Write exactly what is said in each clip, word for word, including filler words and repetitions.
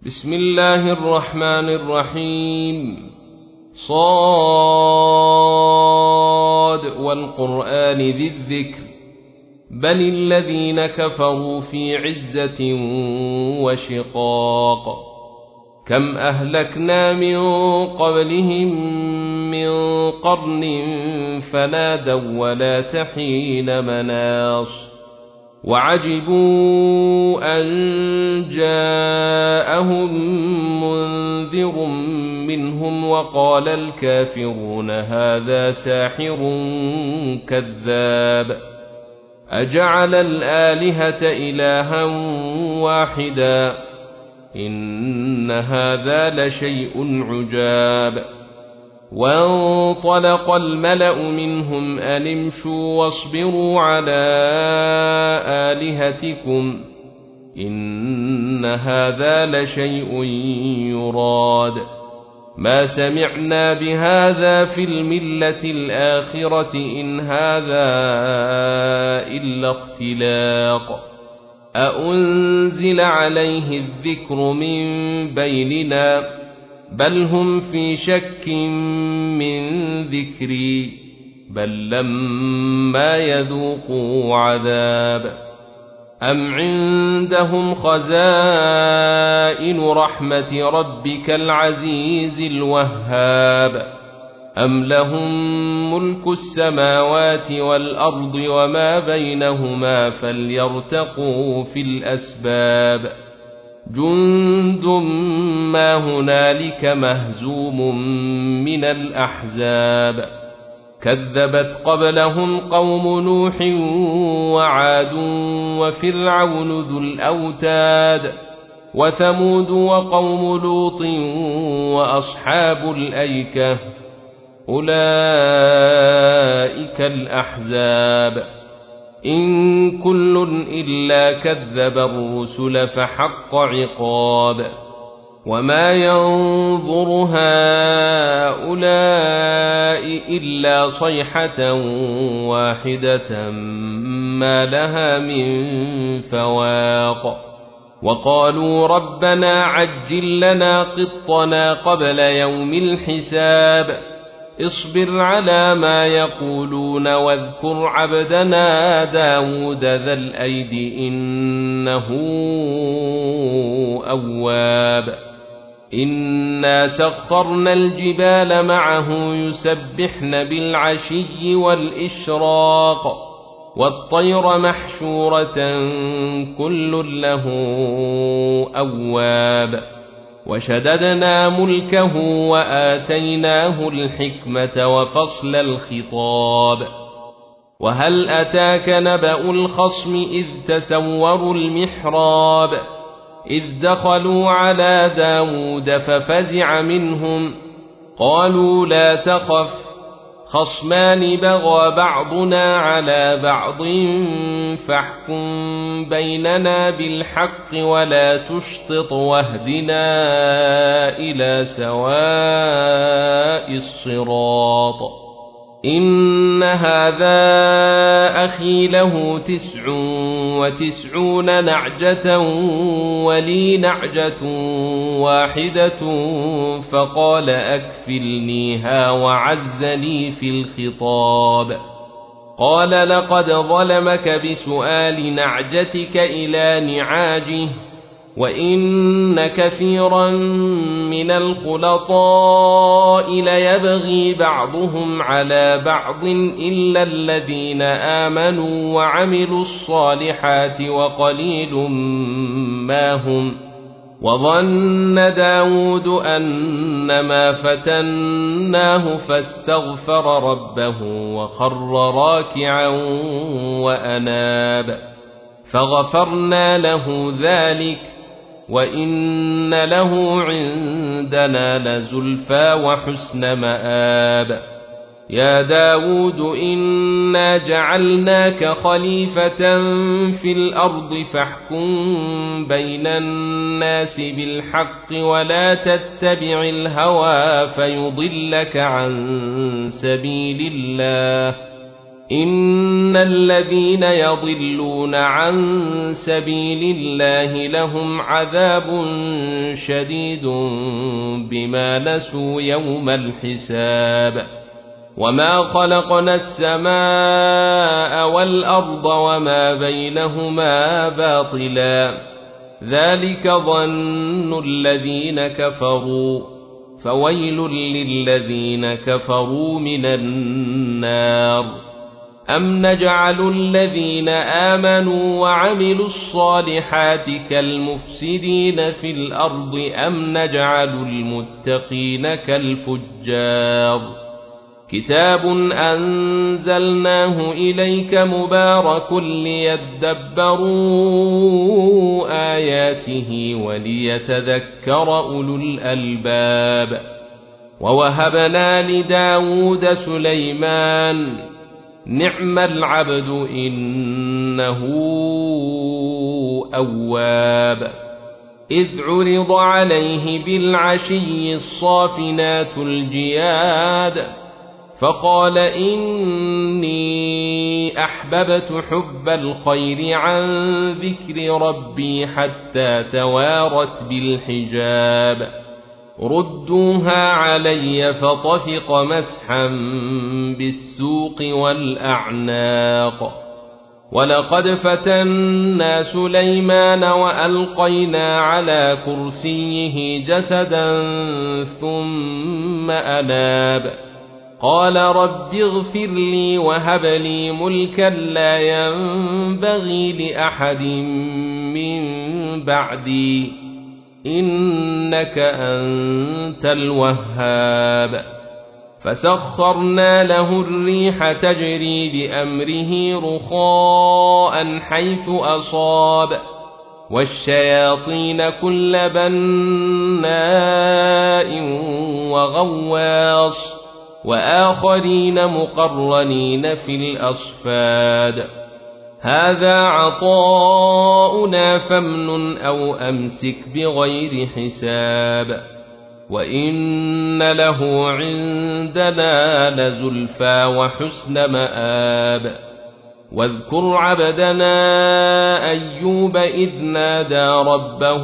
بسم الله الرحمن الرحيم. صاد والقرآن ذي الذكر بل الذين كفروا في عزة وشقاق. كم أهلكنا من قبلهم من قرن فنادوا ولا تحين مناص وعجبوا أن جاءهم منذر منهم وقال الكافرون هذا ساحر كذاب أجعل الآلهة إلها واحدا إن هذا لشيء عجاب. وانطلق الملأ منهم أن امشوا واصبروا على آلهتكم إن هذا لشيء يراد ما سمعنا بهذا في الملة الآخرة إن هذا إلا اختلاق أأنزل عليه الذكر من بيننا بل هم في شك من ذكري بل لما يذوقوا عذاب أم عندهم خزائن رحمة ربك العزيز الوهاب أم لهم ملك السماوات والأرض وما بينهما فليرتقوا في الأسباب جند ما هنالك مهزوم من الأحزاب كذبت قبلهم قوم نوح وعاد وفرعون ذو الأوتاد وثمود وقوم لوط وأصحاب الأيكة أولئك الأحزاب إن كل إلا كذب الرسل فحق عقاب وما ينظر هؤلاء إلا صيحة واحدة ما لها من فواق وقالوا ربنا عجل لنا قطنا قبل يوم الحساب اصبر على ما يقولون واذكر عبدنا داود ذا الأيد إنه أواب إنا سخرنا الجبال معه يسبحن بالعشي والإشراق والطير محشورة كل له أواب وشددنا ملكه وآتيناه الحكمة وفصل الخطاب وهل أتاك نبأ الخصم إذ تسوروا المحراب إذ دخلوا على داود ففزع منهم قالوا لا تخف خصمان بغى بعضنا على بعض فاحكم بيننا بالحق ولا تشطط واهدنا إلى سواء الصراط إن هذا أخي له تسع وتسعون نعجة ولي نعجة واحدة فقال أكفلنيها وعزني في الخطاب قال لقد ظلمك بسؤال نعجتك إلى نعاجه وإن كثيرا من الخلطاء ليبغي بعضهم على بعض إلا الذين آمنوا وعملوا الصالحات وقليل ما هم وظن داود أنما فتناه فاستغفر ربه وخر راكعا وأناب فغفرنا له ذلك وإن له عندنا لزلفى وحسن مآب يا داود إنا جعلناك خليفة في الأرض فاحكم بين الناس بالحق ولا تتبع الهوى فيضلك عن سبيل الله إن الذين يضلون عن سبيل الله لهم عذاب شديد بما نسوا يوم الحساب وما خلقنا السماء والأرض وما بينهما باطلا ذلك ظن الذين كفروا فويل للذين كفروا من النار أم نجعل الذين آمنوا وعملوا الصالحات كالمفسدين في الأرض أم نجعل المتقين كالفجار كتاب أنزلناه إليك مبارك ليدبروا آياته وليتذكر أولو الألباب ووهبنا لداود سليمان نعم العبد إنه أواب إذ عرض عليه بالعشي الصافنات الجياد فقال إني أحببت حب الخير عن ذكر ربي حتى توارت بالحجاب ردوها علي فطفق مسحا بالسوق والأعناق ولقد فتنا سليمان وألقينا على كرسيه جسدا ثم أناب قال رب اغفر لي وهب لي ملكا لا ينبغي لأحد من بعدي إنك أنت الوهاب فسخرنا له الريح تجري بأمره رخاء حيث أصاب والشياطين كل بناء وغواص وآخرين مقرنين في الأصفاد هذا عطاؤنا فامنن أو أمسك بغير حساب وإن له عندنا لزلفى وحسن مآب واذكر عبدنا أيوب إذ نادى ربه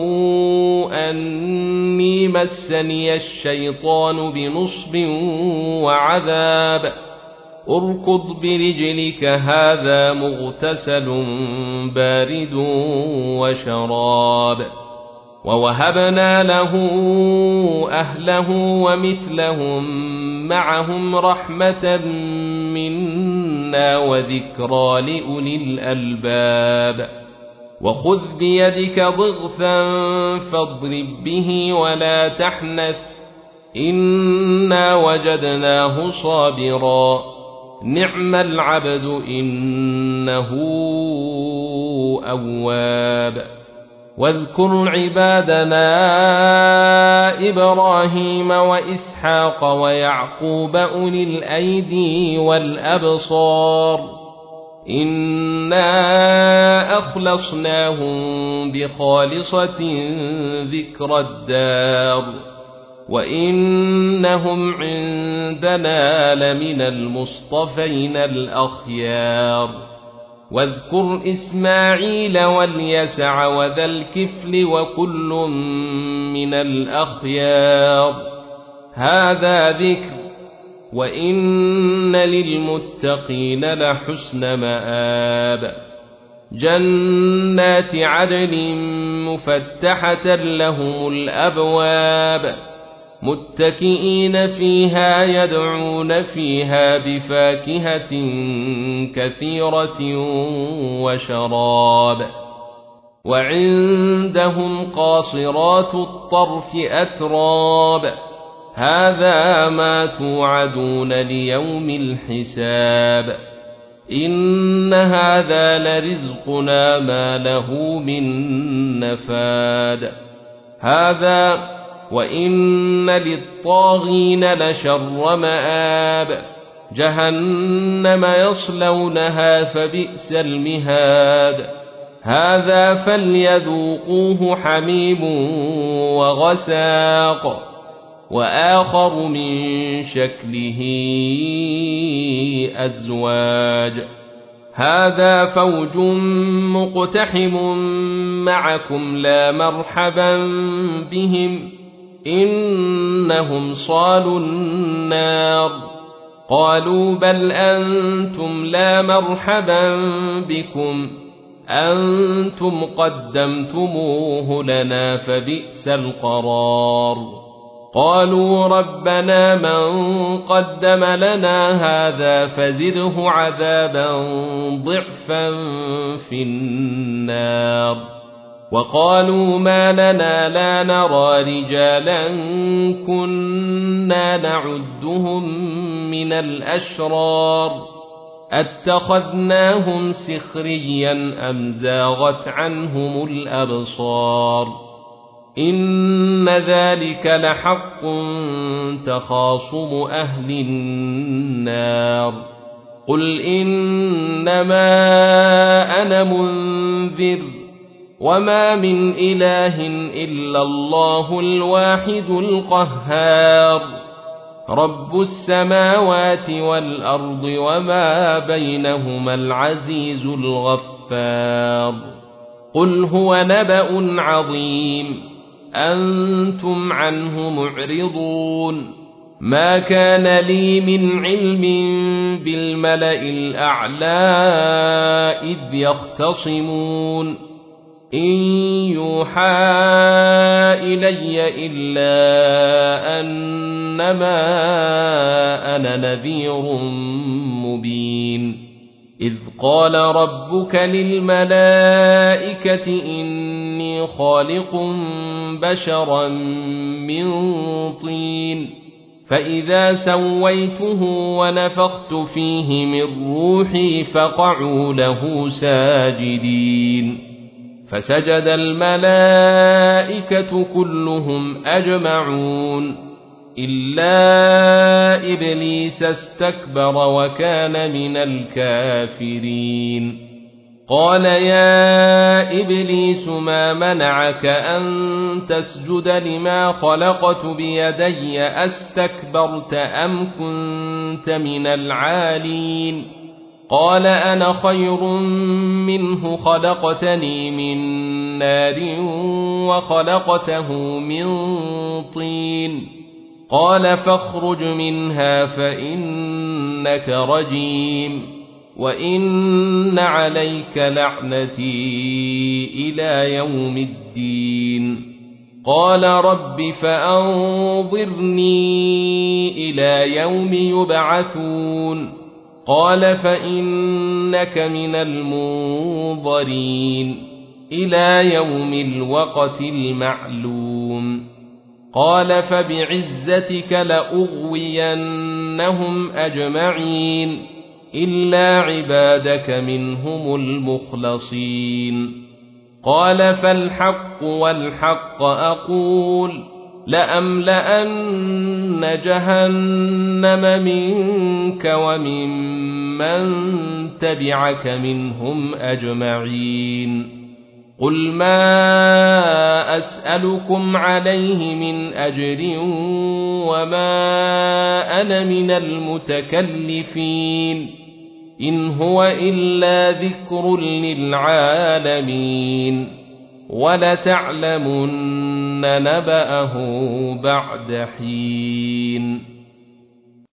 أني مسني الشيطان بنصب وعذاب اركض برجلك هذا مغتسل بارد وشراب ووهبنا له أهله ومثلهم معهم رحمة منا وذكرى لأولي الألباب وخذ بيدك ضغثا فاضرب به ولا تحنث إنا وجدناه صابرا نعم العبد إنه أواب واذكر عبادنا إبراهيم وإسحاق ويعقوب أولي الأيدي والأبصار إنا أخلصناهم بخالصة ذكر الدار وإنهم عندنا لمن المصطفين الأخيار واذكر إسماعيل واليسع وذا الكفل وكل من الأخيار هذا ذكر وإن للمتقين لحسن مآب جنات عدن مفتحة لهم الأبواب متكئين فيها يدعون فيها بفاكهة كثيرة وشراب وعندهم قاصرات الطرف أتراب هذا ما توعدون ليوم الحساب إن هذا لرزقنا ما له من نفاد هذا وإن للطاغين لشر مآب جهنم يصلونها فبئس المهاد هذا فليذوقوه حميم وغساق وآخر من شكله أزواج هذا فوج مقتحم معكم لا مرحبا بهم إنهم صالوا النار قالوا بل أنتم لا مرحبا بكم أنتم قدمتموه لنا فبئس القرار قالوا ربنا من قدم لنا هذا فزده عذابا ضعفا في النار وقالوا ما لنا لا نرى رجالا كنا نعدهم من الأشرار اتخذناهم سخريا أم زاغت عنهم الأبصار إن ذلك لحق تخاصم أهل النار قل إنما أنا منذر وما من إله إلا الله الواحد القهار رب السماوات والأرض وما بينهما العزيز الغفار قل هو نبأ عظيم أنتم عنه معرضون ما كان لي من علم بالملأ الأعلى إذ يختصمون إن يوحى إلي إلا أنما أنا نذير مبين إذ قال ربك للملائكة إني خالق بشرا من طين فإذا سويته ونفخت فيه من روحي فقعوا له ساجدين فسجد الملائكة كلهم أجمعون إلا إبليس استكبر وكان من الكافرين قال يا إبليس ما منعك أن تسجد لما خلقت بيدي أستكبرت أم كنت من العالين قال أنا خير منه خلقتني من نار وخلقته من طين قال فاخرج منها فإنك رجيم وإن عليك لعنتي إلى يوم الدين قال رب فأنظرني إلى يوم يبعثون قال فإنك من المنظرين إلى يوم الوقت المعلوم قال فبعزتك لأغوينهم أجمعين إلا عبادك منهم المخلصين قال فالحق والحق أقول لأملأن جهنم منك وممن تبعك منهم أجمعين قل ما أسألكم عليه من أجر وما أنا من المتكلفين إن هو إلا ذكر للعالمين ولتعلمن نبأه بعد حين